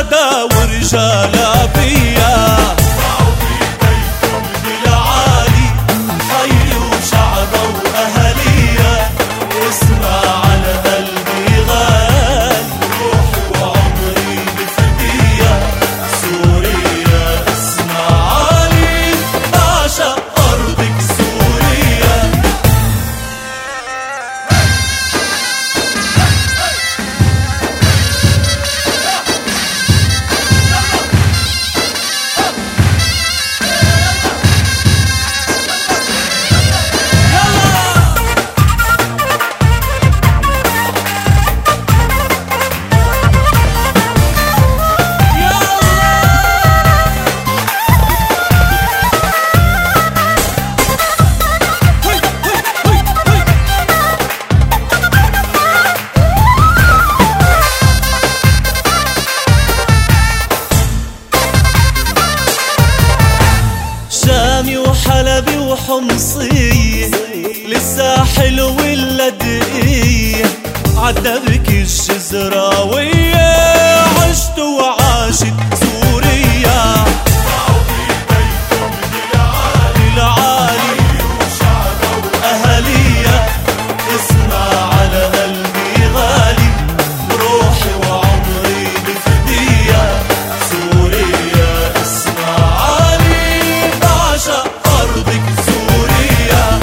شهداء ورجال فيا. ارفعوا ايديكم بالعالي حيوا شعبا واهاليا. اسمع على قلبي غالي روحي وعمري بفدية. سوريا اسمع علي بعشق ارضك سوريا. شامي وحلبي وحمصية للساحل واللدقية. عالدبك الشزراوية عشت وعاشت سوريا. ارفعوا ايديكم بالعالي شعبا واهاليا. اسمع على قلبي غالي روحي وعمري بفدية. سوريا اسمع علي بعشق أرضك سوريا.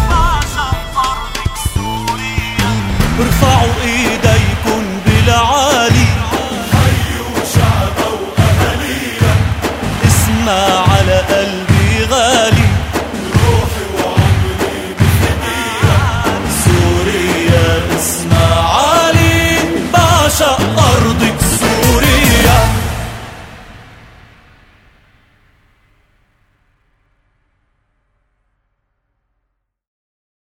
ارفعوا ايديكم بالعالي حيوا شعبا واهاليا. اسمع على قلبي غالي روحي وعمري بفدية. سوريا اسمع علي بعشق أرضك